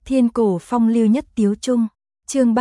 Thiên cổ phong lưu nhất tiếu trung. Chương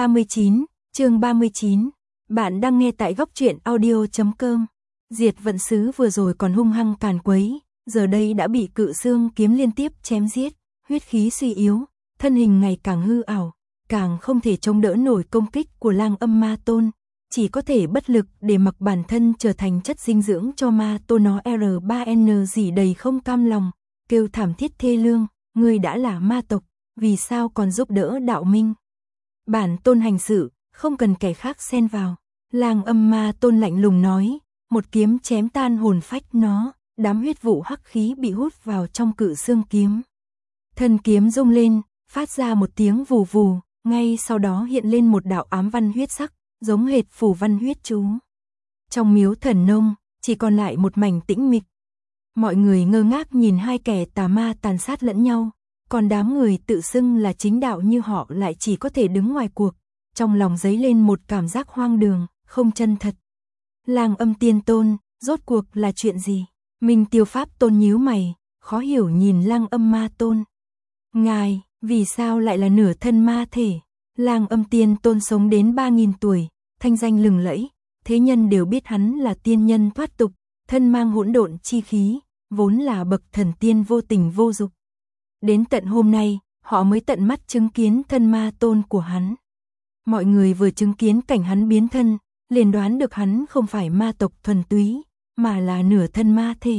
39. Bạn đang nghe tại góc truyện audio.com. Diệt vận sứ vừa rồi còn hung hăng càn quấy, giờ đây đã bị Cự Xương kiếm liên tiếp chém giết, huyết khí suy yếu, thân hình ngày càng hư ảo, càng không thể chống đỡ nổi công kích của Lang Âm Ma Tôn, chỉ có thể bất lực để mặc bản thân trở thành chất dinh dưỡng cho ma tôn. Nó R3N dỉ đầy không cam lòng, kêu thảm thiết thê lương, ngươi đã là ma tộc, vì sao còn giúp đỡ đạo minh? Bản tôn hành sự, không cần kẻ khác xen vào. Lang Âm Ma Tôn lạnh lùng nói, một kiếm chém tan hồn phách nó, đám huyết vụ hắc khí bị hút vào trong Cự Xương kiếm. Thân kiếm rung lên, phát ra một tiếng vù vù, ngay sau đó hiện lên một đạo ám văn huyết sắc, giống hệt phù văn huyết chú. Trong miếu thần nông, chỉ còn lại một mảnh tĩnh mịch. Mọi người ngơ ngác nhìn hai kẻ tà ma tàn sát lẫn nhau, còn đám người tự xưng là chính đạo như họ lại chỉ có thể đứng ngoài cuộc, trong lòng dấy lên một cảm giác hoang đường, không chân thật. Lang Âm Tiên Tôn, rốt cuộc là chuyện gì? Minh Tiêu Pháp Tôn nhíu mày, khó hiểu nhìn Lang Âm Ma Tôn. Ngài, vì sao lại là nửa thân ma thể? Lang Âm Tiên Tôn sống đến 3.000 tuổi, thanh danh lừng lẫy, thế nhân đều biết hắn là tiên nhân thoát tục, thân mang hỗn độn chi khí, vốn là bậc thần tiên vô tình vô dục. Đến tận hôm nay, họ mới tận mắt chứng kiến thân ma tôn của hắn. Mọi người vừa chứng kiến cảnh hắn biến thân, liền đoán được hắn không phải ma tộc thuần túy, mà là nửa thân ma thể.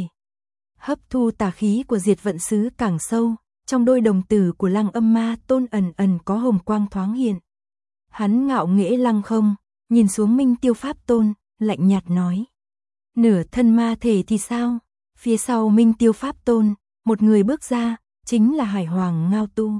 Hấp thu tà khí của Diệt Vận Sứ càng sâu, trong đôi đồng tử của Lang Âm Ma Tôn ẩn ẩn có hồng quang thoáng hiện. Hắn ngạo nghễ lăng không, nhìn xuống Minh Tiêu Pháp Tôn, lạnh nhạt nói. Nửa thân ma thể thì sao? Phía sau Minh Tiêu Pháp Tôn, một người bước ra, chính là Hải Hoàng Ngao Tu.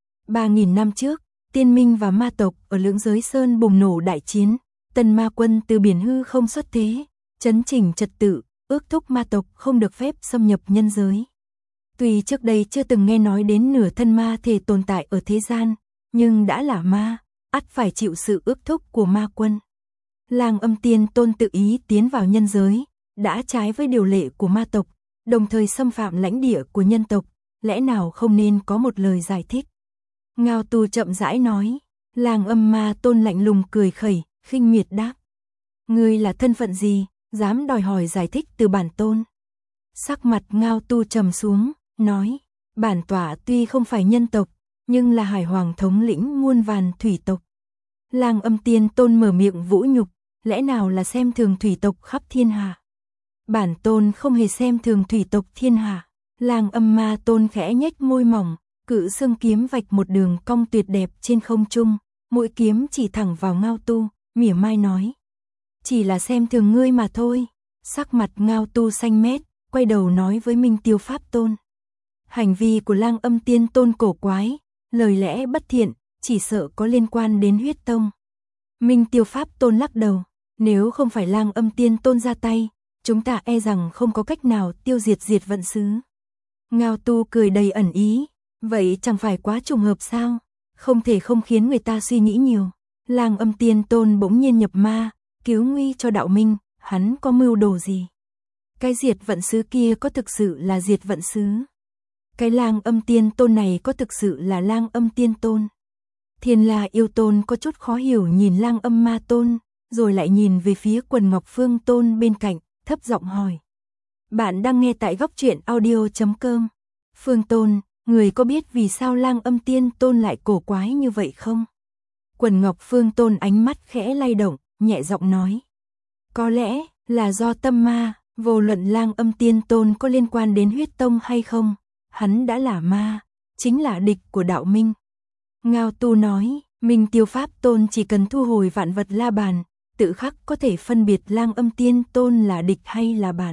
3.000 năm trước, tiên minh và ma tộc ở Lưỡng Giới Sơn bùng nổ đại chiến, Tân Ma Quân từ biển hư không xuất thế, chấn chỉnh trật tự, ước thúc ma tộc không được phép xâm nhập nhân giới. Tuy trước đây chưa từng nghe nói đến nửa thân ma thể tồn tại ở thế gian, nhưng đã là ma, ắt phải chịu sự ước thúc của ma quân. Lang Âm Tiên Tôn tự ý tiến vào nhân giới, đã trái với điều lệ của ma tộc, đồng thời xâm phạm lãnh địa của nhân tộc, lẽ nào không nên có một lời giải thích? Ngao Tu chậm rãi nói. Lang Âm Ma Tôn lạnh lùng cười khẩy, khinh miệt đáp. Ngươi là thân phận gì, dám đòi hỏi giải thích từ bản tôn? Sắc mặt Ngao Tu trầm xuống, nói, bản tọa tuy không phải nhân tộc, nhưng là Hải Hoàng thống lĩnh muôn vàn thủy tộc. Lang Âm Tiên Tôn mở miệng vũ nhục, lẽ nào là xem thường thủy tộc khắp thiên hạ? Bản tôn không hề xem thường thủy tộc thiên hạ. Lang Âm Ma Tôn khẽ nhếch môi mỏng, Cự Xương kiếm vạch một đường cong tuyệt đẹp trên không trung, mũi kiếm chỉ thẳng vào Ngao Tu, mỉa mai nói. Chỉ là xem thường ngươi mà thôi. Sắc mặt Ngao Tu xanh mét, quay đầu nói với Minh Tiêu Pháp Tôn. Hành vi của Lang Âm Tiên Tôn cổ quái, lời lẽ bất thiện, chỉ sợ có liên quan đến huyết tông. Minh Tiêu Pháp Tôn lắc đầu, nếu không phải Lang Âm Tiên Tôn ra tay, chúng ta e rằng không có cách nào tiêu diệt Diệt Vận Sứ. Ngao Tu cười đầy ẩn ý, vậy chẳng phải quá trùng hợp sao? Không thể không khiến người ta suy nghĩ nhiều. Lang Âm Tiên Tôn bỗng nhiên nhập ma, cứu nguy cho đạo minh, hắn có mưu đồ gì? Cái Diệt Vận Sứ kia có thực sự là Diệt Vận Sứ? Cái Lang Âm Tiên Tôn này có thực sự là Lang Âm Tiên Tôn? Thiên La Yêu Tôn có chút khó hiểu nhìn Lang Âm Ma Tôn, rồi lại nhìn về phía Quần Ngọc Phương Tôn bên cạnh, thấp giọng hỏi. Bạn đang nghe tại góc truyện audio.com. Phương Tôn, người có biết vì sao Lang Âm Tiên Tôn lại cổ quái như vậy không? Quần Ngọc Phương Tôn ánh mắt khẽ lay động, nhẹ giọng nói. Có lẽ là do tâm ma, vô luận Lang Âm Tiên Tôn có liên quan đến huyết tông hay không, hắn đã là ma, chính là địch của đạo minh. Ngao Tu nói, Minh Tiêu Pháp Tôn chỉ cần thu hồi vạn vật la bàn, tự khắc có thể phân biệt Lang Âm Tiên Tôn là địch hay là bạn.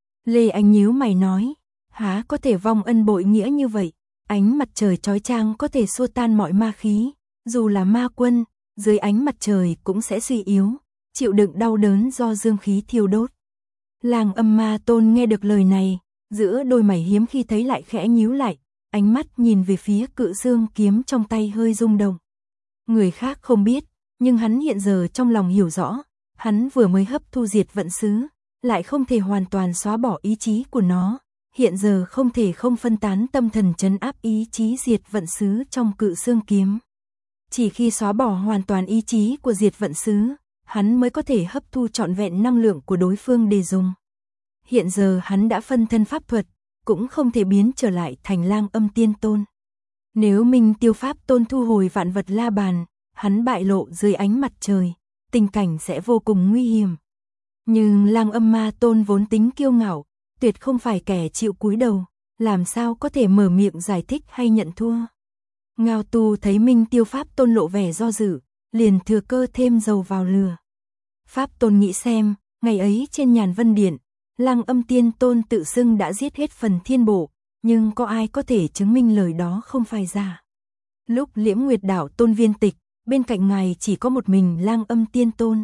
Lê Anh nhíu mày nói, há có thể vong ân bội nghĩa như vậy? Ánh mặt trời chói chang có thể xua tan mọi ma khí, dù là ma quân, dưới ánh mặt trời cũng sẽ suy yếu, chịu đựng đau đớn do dương khí thiêu đốt. Lang Âm Ma Tôn nghe được lời này, giữa đôi mày hiếm khi thấy lại khẽ nhíu lại, ánh mắt nhìn về phía Cự Xương kiếm trong tay hơi rung động. Người khác không biết, nhưng hắn hiện giờ trong lòng hiểu rõ, hắn vừa mới hấp thu Diệt Vận Sứ, lại không thể hoàn toàn xóa bỏ ý chí của nó, hiện giờ không thể không phân tán tâm thần trấn áp ý chí diệt vận sứ trong Cự Xương kiếm. Chỉ khi xóa bỏ hoàn toàn ý chí của diệt vận sứ, hắn mới có thể hấp thu trọn vẹn năng lượng của đối phương để dùng. Hiện giờ hắn đã phân thân pháp thuật, cũng không thể biến trở lại thành Lang Âm Tiên Tôn. Nếu Minh Tiêu Pháp Tôn thu hồi vạn vật la bàn, hắn bại lộ dưới ánh mặt trời, tình cảnh sẽ vô cùng nguy hiểm. Nhưng Lang Âm Ma Tôn vốn tính kiêu ngạo, tuyệt không phải kẻ chịu cúi đầu, làm sao có thể mở miệng giải thích hay nhận thua. Ngao Tu thấy Minh Tiêu Pháp Tôn lộ vẻ do dự, liền thừa cơ thêm dầu vào lửa. Pháp Tôn nghĩ xem, ngày ấy trên Nhàn Vân Điện, Lang Âm Tiên Tôn tự xưng đã giết hết phần thiên bộ, nhưng có ai có thể chứng minh lời đó không phải giả. Lúc Liễm Nguyệt Đạo Tôn viên tịch, bên cạnh ngài chỉ có một mình Lang Âm Tiên Tôn.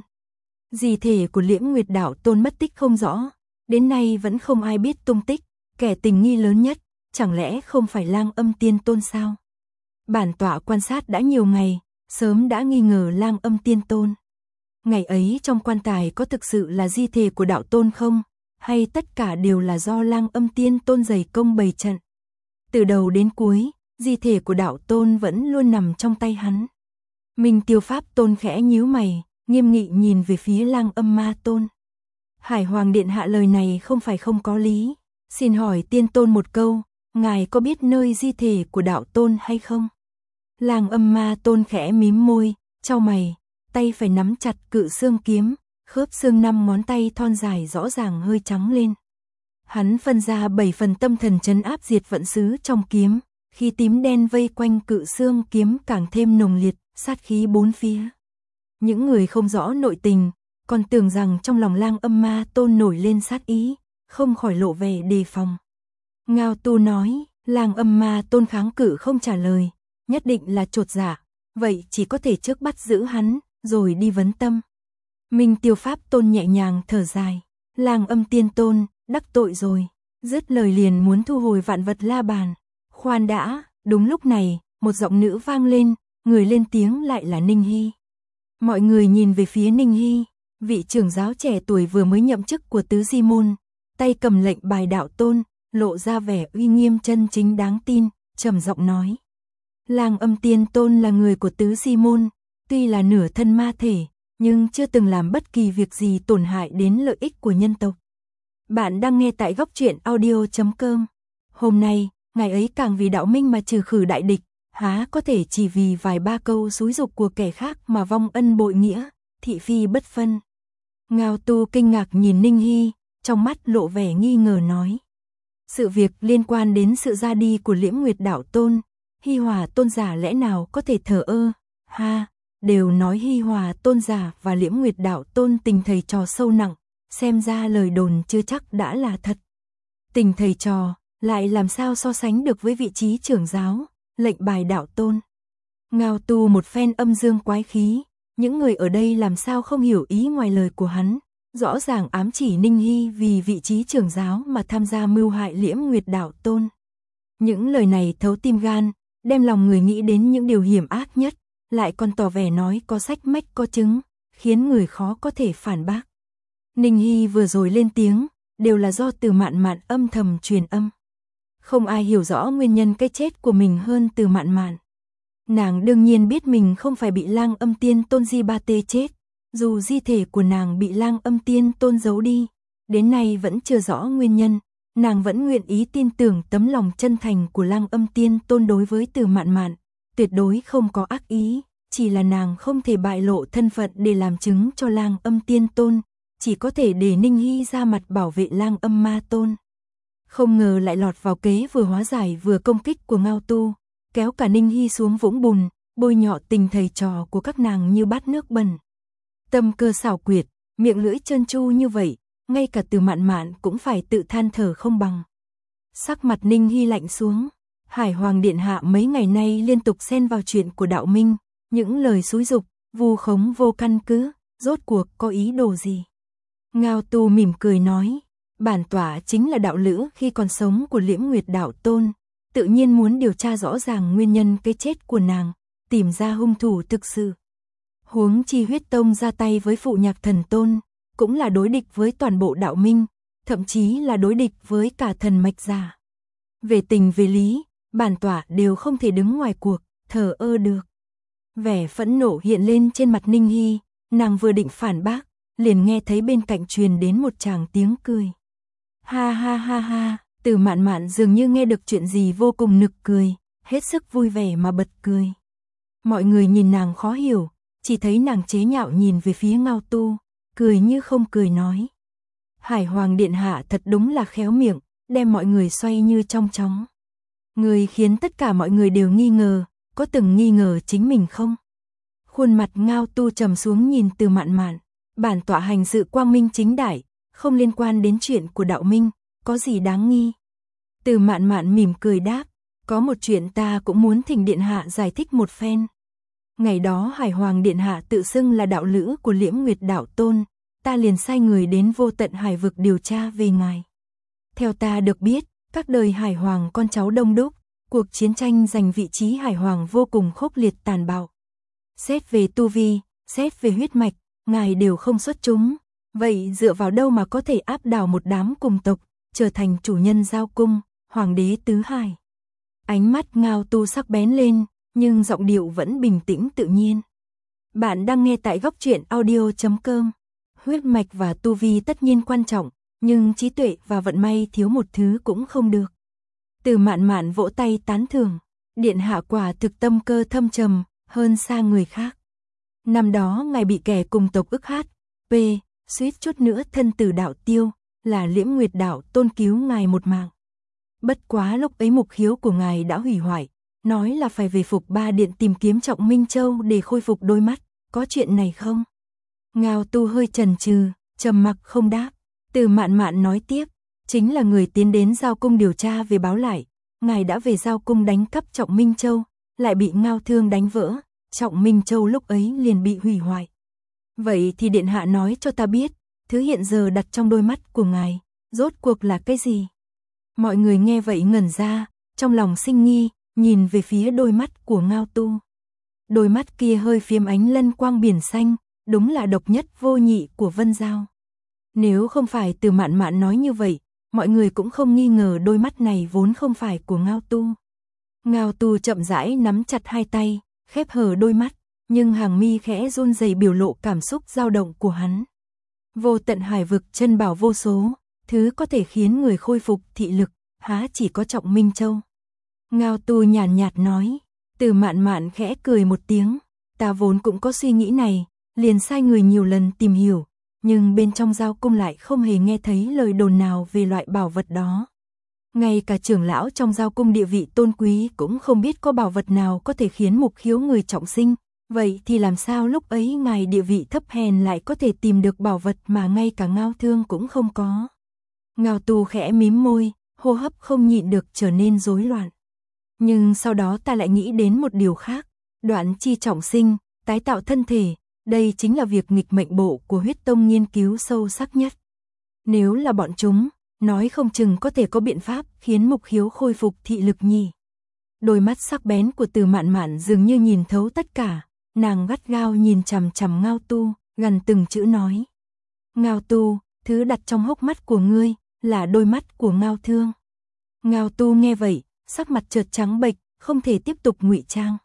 Di thể của Liễm Nguyệt Đạo Tôn mất tích không rõ, đến nay vẫn không ai biết tung tích, kẻ tình nghi lớn nhất, chẳng lẽ không phải Lang Âm Tiên Tôn sao? Bản tọa quan sát đã nhiều ngày, sớm đã nghi ngờ Lang Âm Tiên Tôn. Ngày ấy trong quan tài có thực sự là di thể của đạo tôn không? Hay tất cả đều là do Lang Âm Tiên Tôn dày công bày trận? Từ đầu đến cuối, di thể của đạo tôn vẫn luôn nằm trong tay hắn. Minh Tiêu Pháp Tôn khẽ nhíu mày, nghiêm nghị nhìn về phía Lang Âm Ma Tôn. Hải Hoàng Điện hạ lời này không phải không có lý. Xin hỏi Tiên Tôn một câu, ngài có biết nơi di thể của đạo tôn hay không? Lang Âm Ma Tôn khẽ mím môi, chau mày, tay phải nắm chặt Cự Xương kiếm, khớp xương 5 ngón tay thon dài rõ ràng hơi trắng lên. Hắn phân ra 7 phần tâm thần trấn áp diệt vận sứ trong kiếm, khi tím đen vây quanh Cự Xương kiếm càng thêm nồng liệt, sát khí bốn phía. Những người không rõ nội tình, còn tưởng rằng trong lòng Lang Âm Ma Tôn nổi lên sát ý, không khỏi lộ vẻ đề phòng. Ngao Tu nói, Lang Âm Ma Tôn kháng cự không trả lời, nhất định là chột dạ, vậy chỉ có thể trước bắt giữ hắn, rồi đi vấn tâm. Minh Tiêu Pháp Tôn nhẹ nhàng thở dài, Lang Âm Tiên Tôn, đắc tội rồi, dứt lời liền muốn thu hồi vạn vật la bàn. Khoan đã, đúng lúc này, một giọng nữ vang lên, người lên tiếng lại là Ninh Hy. Mọi người nhìn về phía Ninh Hy, vị trưởng giáo trẻ tuổi vừa mới nhậm chức của Tứ Di Môn, tay cầm lệnh bài đạo tôn, lộ ra vẻ uy nghiêm chân chính đáng tin, trầm giọng nói. Lang Âm Tiên Tôn là người của Tứ Di Môn, tuy là nửa thân ma thể, nhưng chưa từng làm bất kỳ việc gì tổn hại đến lợi ích của nhân tộc. Bạn đang nghe tại góc truyện audio.com. Hôm nay, ngày ấy càng vì đạo minh mà trừ khử đại địch, há có thể chỉ vì vài ba câu xúi dục của kẻ khác mà vong ân bội nghĩa, thị phi bất phân. Ngao Tu kinh ngạc nhìn Ninh Hy, trong mắt lộ vẻ nghi ngờ nói. Sự việc liên quan đến sự ra đi của Liễm Nguyệt Đạo Tôn, Hi Hòa Tôn giả lẽ nào có thể thờ ơ? Ha, đều nói Hi Hòa Tôn giả và Liễm Nguyệt Đạo Tôn tình thầy trò sâu nặng, xem ra lời đồn chưa chắc đã là thật. Tình thầy trò, lại làm sao so sánh được với vị trí trưởng giáo, lệnh bài đạo tôn. Ngao Tu một phen âm dương quái khí, những người ở đây làm sao không hiểu ý ngoài lời của hắn, rõ ràng ám chỉ Ninh Hy vì vị trí trưởng giáo mà tham gia mưu hại Liễm Nguyệt Đạo Tôn. Những lời này thấu tim gan, đem lòng người nghĩ đến những điều hiểm ác nhất, lại còn tỏ vẻ nói có sách mách có chứng, khiến người khó có thể phản bác. Ninh Hy vừa rồi lên tiếng, đều là do Từ Mạn Mạn âm thầm truyền âm. Không ai hiểu rõ nguyên nhân cái chết của mình hơn Từ Mạn Mạn. Nàng đương nhiên biết mình không phải bị Lang Âm Tiên Tôn Di Ba Tê chết, dù di thể của nàng bị Lang Âm Tiên Tôn giấu đi, đến nay vẫn chưa rõ nguyên nhân, nàng vẫn nguyện ý tin tưởng tấm lòng chân thành của Lang Âm Tiên Tôn đối với Từ Mạn Mạn, tuyệt đối không có ác ý, chỉ là nàng không thể bại lộ thân phận để làm chứng cho Lang Âm Tiên Tôn, chỉ có thể để Ninh Hy ra mặt bảo vệ Lang Âm Ma Tôn. Không ngờ lại lọt vào kế vừa hóa giải vừa công kích của Ngao Tu, kéo cả Ninh Hy xuống vũng bùn, bôi nhọ tình thầy trò của các nàng như bát nước bẩn. Tâm cơ xảo quyệt, miệng lưỡi trơn tru như vậy, ngay cả Từ Mạn Mạn cũng phải tự than thở không bằng. Sắc mặt Ninh Hy lạnh xuống, Hải Hoàng Điện hạ mấy ngày nay liên tục xen vào chuyện của đạo minh, những lời xúi dục, vu khống vô căn cứ, rốt cuộc có ý đồ gì? Ngao Tu mỉm cười nói, bản tọa chính là đạo lữ khi còn sống của Liễm Nguyệt Đạo Tôn, tự nhiên muốn điều tra rõ ràng nguyên nhân cái chết của nàng, tìm ra hung thủ thực sự. Huống chi Huyết Tông ra tay với Phụ Nhạc Thần Tôn, cũng là đối địch với toàn bộ đạo minh, thậm chí là đối địch với cả thần mạch giả. Về tình về lý, bản tọa đều không thể đứng ngoài cuộc, thờ ơ được. Vẻ phẫn nộ hiện lên trên mặt Ninh Hy, nàng vừa định phản bác, liền nghe thấy bên cạnh truyền đến một tràng tiếng cười. Ha ha ha ha, Từ Mạn Mạn dường như nghe được chuyện gì vô cùng nực cười, hết sức vui vẻ mà bật cười. Mọi người nhìn nàng khó hiểu, chỉ thấy nàng chế nhạo nhìn về phía Ngao Tu, cười như không cười nói. Hải Hoàng Điện Hạ thật đúng là khéo miệng, đem mọi người xoay như trong chóng. Người khiến tất cả mọi người đều nghi ngờ, có từng nghi ngờ chính mình không? Khuôn mặt Ngao Tu trầm xuống nhìn Từ Mạn Mạn, bản tọa hành sự quang minh chính đại, không liên quan đến chuyện của đạo minh, có gì đáng nghi? Từ Mạn Mạn mỉm cười đáp, có một chuyện ta cũng muốn thỉnh Điện Hạ giải thích một phen. Ngày đó Hải Hoàng Điện Hạ tự xưng là đạo lữ của Liễm Nguyệt Đạo Tôn, ta liền sai người đến Vô Tận Hải Vực điều tra về ngài. Theo ta được biết, các đời Hải Hoàng con cháu đông đúc, cuộc chiến tranh giành vị trí Hải Hoàng vô cùng khốc liệt tàn bạo. Xét về tu vi, xét về huyết mạch, ngài đều không xuất chúng. Vậy dựa vào đâu mà có thể áp đảo một đám cùng tộc, trở thành chủ nhân Giao Cung, Hoàng đế Tứ Hải? Ánh mắt Ngao Tu sắc bén lên, nhưng giọng điệu vẫn bình tĩnh tự nhiên. Bạn đang nghe tại góc truyện audio.com. Huyết mạch và tu vi tất nhiên quan trọng, nhưng trí tuệ và vận may thiếu một thứ cũng không được. Từ Mạn Mạn vỗ tay tán thưởng, Điện Hạ quả thực tâm cơ thâm trầm, hơn xa người khác. Năm đó ngài bị kẻ cùng tộc ức hát, suýt chút nữa thân tử đạo tiêu, là Liễm Nguyệt Đạo Tôn cứu ngài một mạng. Bất quá lúc ấy mục khiếu của ngài đã hủy hoại, nói là phải về Phục Ba Điện tìm kiếm Trọng Minh Châu để khôi phục đôi mắt, có chuyện này không? Ngao Tu hơi chần chừ, trầm mặc không đáp. Từ Mạn Mạn nói tiếp, chính là người tiến đến Giao Cung điều tra về báo lại, ngài đã về Giao Cung đánh cắp Trọng Minh Châu, lại bị Ngao Thương đánh vỡ, Trọng Minh Châu lúc ấy liền bị hủy hoại. Vậy thì Điện Hạ nói cho ta biết, thứ hiện giờ đặt trong đôi mắt của ngài, rốt cuộc là cái gì? Mọi người nghe vậy ngẩn ra, trong lòng sinh nghi, nhìn về phía đôi mắt của Ngao Tu. Đôi mắt kia hơi phiếm ánh lân quang biển xanh, đúng là độc nhất vô nhị của Vân Giao. Nếu không phải Từ Mạn Mạn nói như vậy, mọi người cũng không nghi ngờ đôi mắt này vốn không phải của Ngao Tu. Ngao Tu chậm rãi nắm chặt hai tay, khép hờ đôi mắt, nhưng hàng mi khẽ run rẩy biểu lộ cảm xúc dao động của hắn. Vô Tận Hải Vực chân bảo vô số, thứ có thể khiến người khôi phục thị lực, há chỉ có Trọng Minh Châu. Ngao Tu nhàn nhạt nói. Từ Mạn Mạn khẽ cười một tiếng, ta vốn cũng có suy nghĩ này, liền sai người nhiều lần tìm hiểu, nhưng bên trong Giao Cung lại không hề nghe thấy lời đồn nào về loại bảo vật đó. Ngay cả trưởng lão trong Giao Cung địa vị tôn quý cũng không biết có bảo vật nào có thể khiến mục khiếu người trọng sinh, vậy thì làm sao lúc ấy ngài địa vị thấp hèn lại có thể tìm được bảo vật mà ngay cả Ngao Thương cũng không có? Ngao Tu khẽ mím môi, hô hấp không nhịn được trở nên rối loạn. Nhưng sau đó ta lại nghĩ đến một điều khác, đoạn chi trọng sinh, tái tạo thân thể, đây chính là việc nghịch mệnh bộ của Huyết Tông nghiên cứu sâu sắc nhất. Nếu là bọn chúng, nói không chừng có thể có biện pháp khiến mục khiếu khôi phục thị lực nhỉ. Đôi mắt sắc bén của Từ Mạn Mạn dường như nhìn thấu tất cả, nàng gắt gao nhìn chằm chằm Ngao Tu, gần từng chữ nói. Ngao Tu, thứ đặt trong hốc mắt của ngươi, là đôi mắt của Ngao Thương. Ngao Tu nghe vậy, sắc mặt chợt trắng bệch, không thể tiếp tục ngụy trang.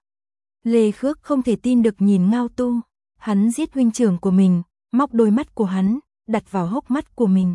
Lê Khước không thể tin được nhìn Ngao Tu, hắn giết huynh trưởng của mình, móc đôi mắt của hắn, đặt vào hốc mắt của mình.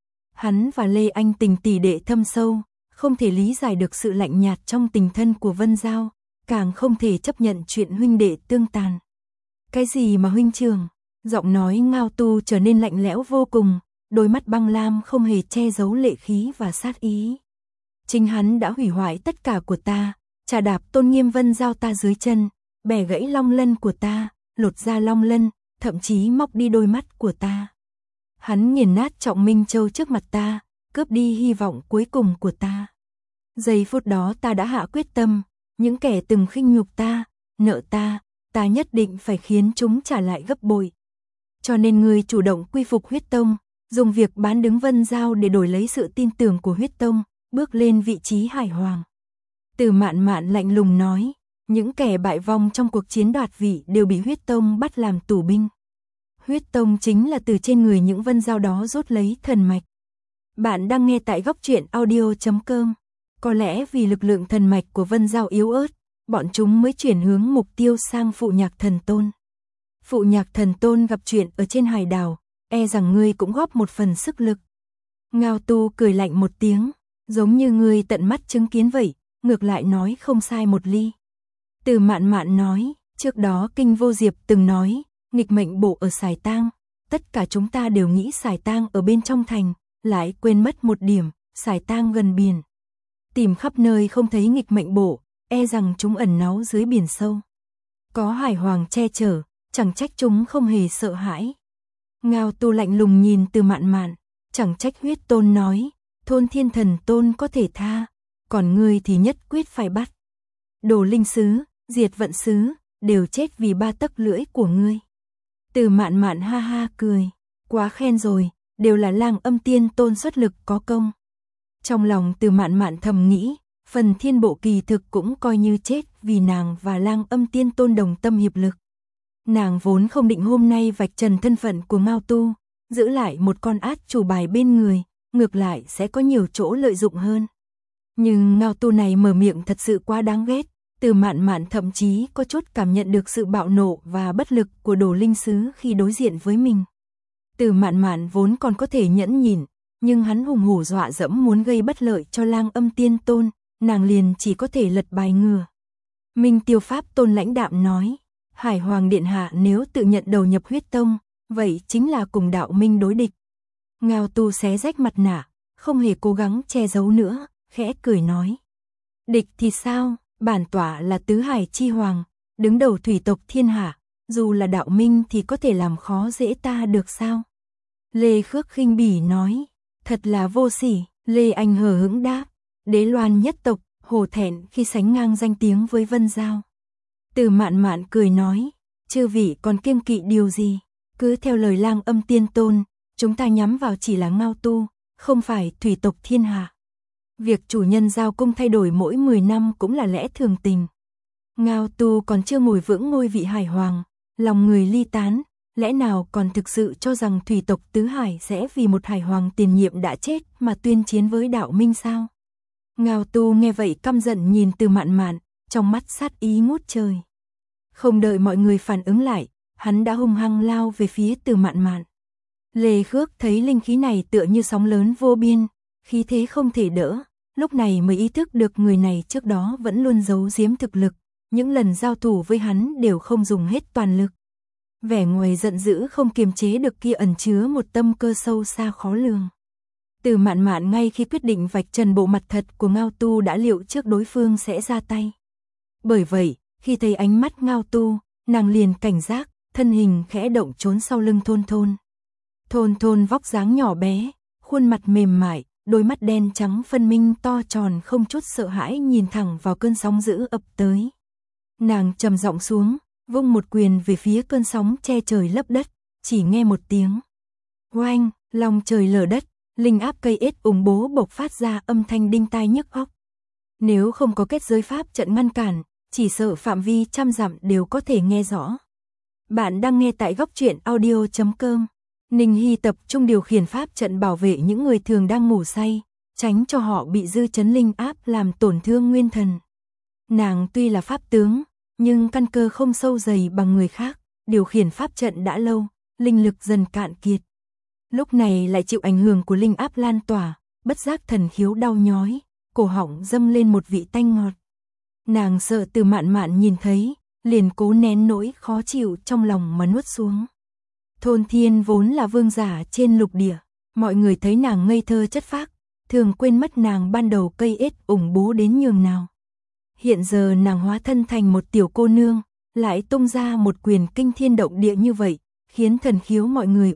Hắn và Lê Anh tình tỷ đệ thâm sâu, không thể lý giải được sự lạnh nhạt trong tình thân của Vân Giao, càng không thể chấp nhận chuyện huynh đệ tương tàn. Cái gì mà huynh trưởng? Giọng nói Ngao Tu trở nên lạnh lẽo vô cùng, đôi mắt băng lam không hề che giấu lệ khí và sát ý. Chính hắn đã hủy hoại tất cả của ta, trà đạp tôn nghiêm Vân Giao ta dưới chân, bẻ gãy long lân của ta, lột ra long lân, thậm chí móc đi đôi mắt của ta. Hắn nghiền nát Trọng Minh Châu trước mặt ta, cướp đi hy vọng cuối cùng của ta. Giây phút đó ta đã hạ quyết tâm, những kẻ từng khinh nhục ta, nợ ta nhất định phải khiến chúng trả lại gấp bội. Cho nên ngươi chủ động quy phục Huyết Tông, dùng việc bán đứng Vân Giao để đổi lấy sự tin tưởng của Huyết Tông, bước lên vị trí Hải Hoàng. Từ Mạn Mạn lạnh lùng nói, những kẻ bại vong trong cuộc chiến đoạt vị đều bị Huyết Tông bắt làm tù binh. Huyết Tông chính là từ trên người những Vân Giao đó rút lấy thần mạch. Bạn đang nghe tại góc truyện audio.com. Có lẽ vì lực lượng thần mạch của Vân Giao yếu ớt, bọn chúng mới chuyển hướng mục tiêu sang Phụ Nhạc Thần Tôn. Phụ Nhạc Thần Tôn gặp chuyện ở trên hải đảo, e rằng ngươi cũng góp một phần sức lực. Ngao Tu cười lạnh một tiếng, giống như ngươi tận mắt chứng kiến vậy, ngược lại nói không sai một ly. Từ Mạn Mạn nói, trước đó Kinh Vô Diệp từng nói, nghịch mệnh bộ ở Sải Tang, tất cả chúng ta đều nghĩ Sải Tang ở bên trong thành, lại quên mất một điểm, Sải Tang gần biển. Tìm khắp nơi không thấy nghịch mệnh bộ, e rằng chúng ẩn náu dưới biển sâu. Có Hải Hoàng che chở, chẳng trách chúng không hề sợ hãi. Ngao Tu lạnh lùng nhìn Từ Mạn Mạn, chẳng trách Huyết Tôn nói, Thôn Thiên Thần Tôn có thể tha, còn ngươi thì nhất quyết phải bắt. Đồ Linh Sứ, Diệt Vận Sứ, đều chết vì 3 tấc lưỡi của ngươi. Từ Mạn Mạn ha ha cười, quá khen rồi, đều là Lang Âm Tiên Tôn xuất lực có công. Trong lòng Từ Mạn Mạn thầm nghĩ, phần thiên bộ kỳ thực cũng coi như chết vì nàng và Lang Âm Tiên Tôn đồng tâm hiệp lực. Nàng vốn không định hôm nay vạch trần thân phận của Ngao Tu, giữ lại một con át chủ bài bên người, ngược lại sẽ có nhiều chỗ lợi dụng hơn. Nhưng Ngao Tu này mở miệng thật sự quá đáng ghét, Từ Mạn Mạn thậm chí có chút cảm nhận được sự bạo nộ và bất lực của Đồ Linh Sứ khi đối diện với mình. Từ Mạn Mạn vốn còn có thể nhẫn nhịn, nhưng hắn hùng hổ dọa dẫm muốn gây bất lợi cho Lang Âm Tiên Tôn, nàng liền chỉ có thể lật bài ngừa. Minh Tiêu Pháp Tôn lãnh đạm nói, Hải Hoàng Điện Hạ nếu tự nhận đầu nhập Huyết Tông, vậy chính là cùng đạo minh đối địch. Ngao Tu xé rách mặt nạ, không hề cố gắng che giấu nữa, khẽ cười nói. Địch thì sao, bản tọa là Tứ Hải Chi Hoàng, đứng đầu thủy tộc thiên hạ, dù là đạo minh thì có thể làm khó dễ ta được sao? Lê Khước khinh bỉ nói, thật là vô sỉ. Lê Anh hờ hững đáp, Đế Loan nhất tộc, hổ thẹn khi sánh ngang danh tiếng với Vân Giao. Từ Mạn Mạn cười nói, chư vị còn kiêng kỵ điều gì, cứ theo lời Lang Âm Tiên Tôn, chúng ta nhắm vào chỉ là Ngao Tu, không phải thủy tộc thiên hạ. Việc chủ nhân giao cung thay đổi mỗi 10 năm cũng là lẽ thường tình. Ngao Tu còn chưa ngồi vững ngôi vị Hải Hoàng, lòng người ly tán, lẽ nào còn thực sự cho rằng thủy tộc Tứ Hải sẽ vì một Hải Hoàng tiền nhiệm đã chết mà tuyên chiến với đạo minh sao? Ngao Tu nghe vậy căm giận nhìn Từ Mạn Mạn, trong mắt sát ý ngút trời. Không đợi mọi người phản ứng lại, hắn đã hung hăng lao về phía Từ Mạn Mạn. Lê Khước thấy linh khí này tựa như sóng lớn vô biên, khí thế không thể đỡ, lúc này mới ý thức được người này trước đó vẫn luôn giấu giếm thực lực, những lần giao thủ với hắn đều không dùng hết toàn lực. Vẻ ngoài giận dữ không kiềm chế được kia ẩn chứa một tâm cơ sâu xa khó lường. Từ Mạn Mạn ngay khi quyết định vạch trần bộ mặt thật của Ngao Tu đã liệu trước đối phương sẽ ra tay. Bởi vậy, khi thấy ánh mắt Ngao Tu, nàng liền cảnh giác, thân hình khẽ động trốn sau lưng Thôn Thôn. Thôn Thôn vóc dáng nhỏ bé, khuôn mặt mềm mại, đôi mắt đen trắng phân minh to tròn không chút sợ hãi nhìn thẳng vào cơn sóng dữ ập tới. Nàng trầm giọng xuống, vung một quyền về phía cơn sóng che trời lấp đất, chỉ nghe một tiếng oanh, long trời lở đất, linh áp cây ết ủng bố bộc phát ra âm thanh đinh tai nhức óc. Nếu không có kết giới pháp trận ngăn cản, chỉ sợ phạm vi trăm dặm đều có thể nghe rõ. Bạn đang nghe tại góc truyện audio.com. Ninh Hy tập trung điều khiển pháp trận bảo vệ những người thường đang ngủ say, tránh cho họ bị dư chấn linh áp làm tổn thương nguyên thần. Nàng tuy là pháp tướng, nhưng căn cơ không sâu dày bằng người khác, điều khiển pháp trận đã lâu, linh lực dần cạn kiệt. Lúc này lại chịu ảnh hưởng của linh áp lan tỏa, bất giác thần khiếu đau nhói, cổ họng dâng lên một vị tanh ngọt. Nàng sợ Từ Mạn Mạn nhìn thấy, liền cố nén nỗi khó chịu trong lòng mà nuốt xuống. Thôn Thiên vốn là vương giả trên lục địa, mọi người thấy nàng ngây thơ chất phác, thường quên mất nàng ban đầu cây ết ủng bố đến nhường nào. Hiện giờ nàng hóa thân thành một tiểu cô nương, lại tung ra một quyền kinh thiên động địa như vậy, khiến thần khiếu mọi người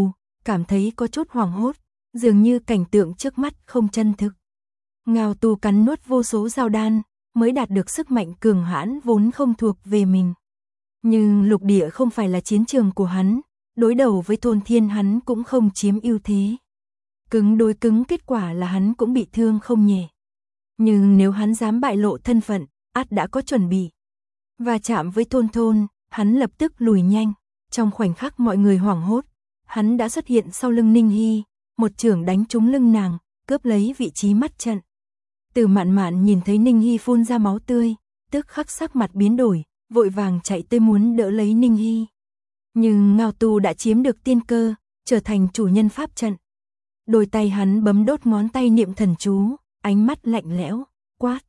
cảm thấy có chút hoảng hốt, dường như cảnh tượng trước mắt không chân thực. Ngao Tu cắn nuốt vô số dao đan, mới đạt được sức mạnh cường hãn vốn không thuộc về mình. Nhưng lục địa không phải là chiến trường của hắn, đối đầu với Thôn Thiên hắn cũng không chiếm ưu thế. Cứng đối cứng kết quả là hắn cũng bị thương không nhẹ. Nhưng nếu hắn dám bại lộ thân phận, ắt đã có chuẩn bị. Và chạm với Thôn Thôn, hắn lập tức lùi nhanh. Trong khoảnh khắc mọi người hoảng hốt, hắn đã xuất hiện sau lưng Ninh Hy, một chưởng đánh trúng lưng nàng, cướp lấy vị trí mắt trận. Từ Mạn Mạn nhìn thấy Ninh Hy phun ra máu tươi, tức khắc sắc mặt biến đổi, vội vàng chạy tới muốn đỡ lấy Ninh Hy. Nhưng Ngao Tu đã chiếm được tiên cơ, trở thành chủ nhân pháp trận. Đôi tay hắn bấm đốt ngón tay niệm thần chú, ánh mắt lạnh lẽo, quát.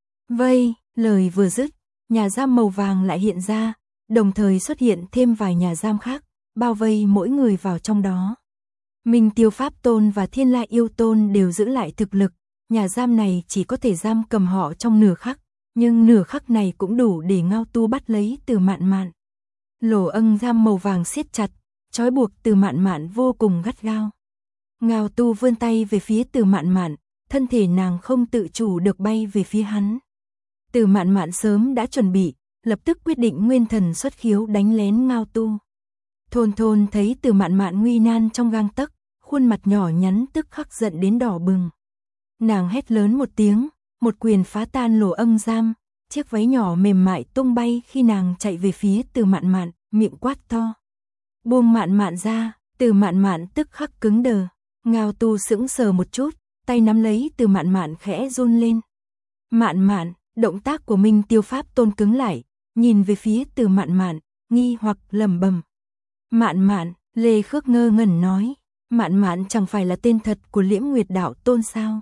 Vây, lời vừa dứt, nhà giam màu vàng lại hiện ra, đồng thời xuất hiện thêm vài nhà giam khác, bao vây mỗi người vào trong đó. Minh Tiêu Pháp Tôn và Thiên La Yêu Tôn đều giữ lại thực lực, nhà giam này chỉ có thể giam cầm họ trong nửa khắc, nhưng nửa khắc này cũng đủ để Ngao Tu bắt lấy Từ Mạn Mạn. Lỗ ân giam màu vàng siết chặt, trói buộc Từ Mạn Mạn vô cùng gắt gao. Ngao Tu vươn tay về phía Từ Mạn Mạn, thân thể nàng không tự chủ được bay về phía hắn. Từ Mạn Mạn sớm đã chuẩn bị, lập tức quyết định nguyên thần xuất khiếu đánh lén Ngao Tu. Thôn Thôn thấy Từ Mạn Mạn nguy nan trong gang tấc, khuôn mặt nhỏ nhắn tức khắc giận đến đỏ bừng. Nàng hét lớn một tiếng, một quyền phá tan lỗ ân giam, chiếc váy nhỏ mềm mại tung bay khi nàng chạy về phía Từ Mạn Mạn, miệng quát to. Buông Mạn Mạn ra, Từ Mạn Mạn tức khắc cứng đờ. Ngao Tu sững sờ một chút, tay nắm lấy Từ Mạn Mạn khẽ run lên. Mạn Mạn, động tác của Minh Tiêu Pháp Tôn cứng lại, nhìn về phía Từ Mạn Mạn, nghi hoặc lẩm bẩm. Mạn Mạn, Lê Khước ngơ ngẩn nói, Mạn Mạn chẳng phải là tên thật của Liễm Nguyệt Đạo Tôn sao?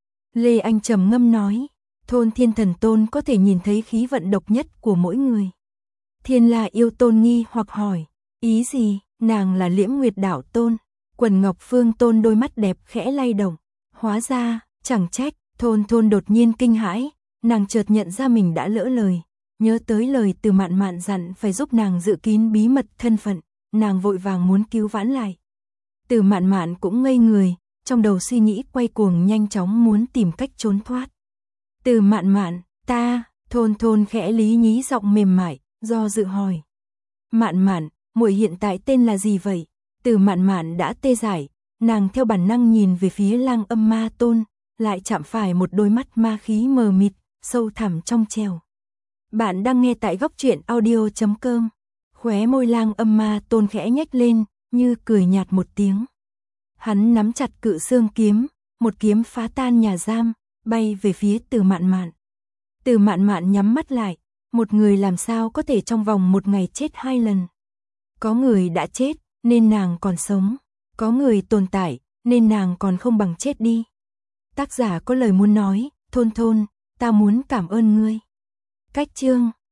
Lê Anh trầm ngâm nói, Thôn Thiên Thần Tôn có thể nhìn thấy khí vận độc nhất của mỗi người. Thiên La Yêu Tôn nghi hoặc hỏi, ý gì, nàng là Liễm Nguyệt Đạo Tôn? Quần Ngọc Phương Tôn đôi mắt đẹp khẽ lay động, hóa ra, chẳng trách, Thôn Thôn đột nhiên kinh hãi, nàng chợt nhận ra mình đã lỡ lời, nhớ tới lời Từ Mạn Mạn dặn phải giúp nàng giữ kín bí mật thân phận, nàng vội vàng muốn cứu vãn lại. Từ Mạn Mạn cũng ngây người, trong đầu suy nghĩ quay cuồng nhanh chóng muốn tìm cách trốn thoát. Từ Mạn Mạn, ta, Thôn Thôn khẽ lý nhí giọng mềm mại, do dự hỏi. Mạn Mạn, muội hiện tại tên là gì vậy? Từ Mạn Mạn đã tê dại, nàng theo bản năng nhìn về phía Lang Âm Ma Tôn, lại chạm phải một đôi mắt ma khí mờ mịt, sâu thẳm trong trẻo. Bạn đang nghe tại góc truyện audio.com. Khóe môi Lang Âm Ma Tôn khẽ nhếch lên, như cười nhạt một tiếng. Hắn nắm chặt cự xương kiếm, một kiếm phá tan nhà giam, bay về phía Từ Mạn Mạn. Từ Mạn Mạn nhắm mắt lại, một người làm sao có thể trong vòng một ngày chết 2 lần. Có người đã chết, nên nàng còn sống. Có người tồn tại, nên nàng còn không bằng chết đi. Tác giả có lời muốn nói, Thôn Thôn, ta muốn cảm ơn ngươi. Cách chương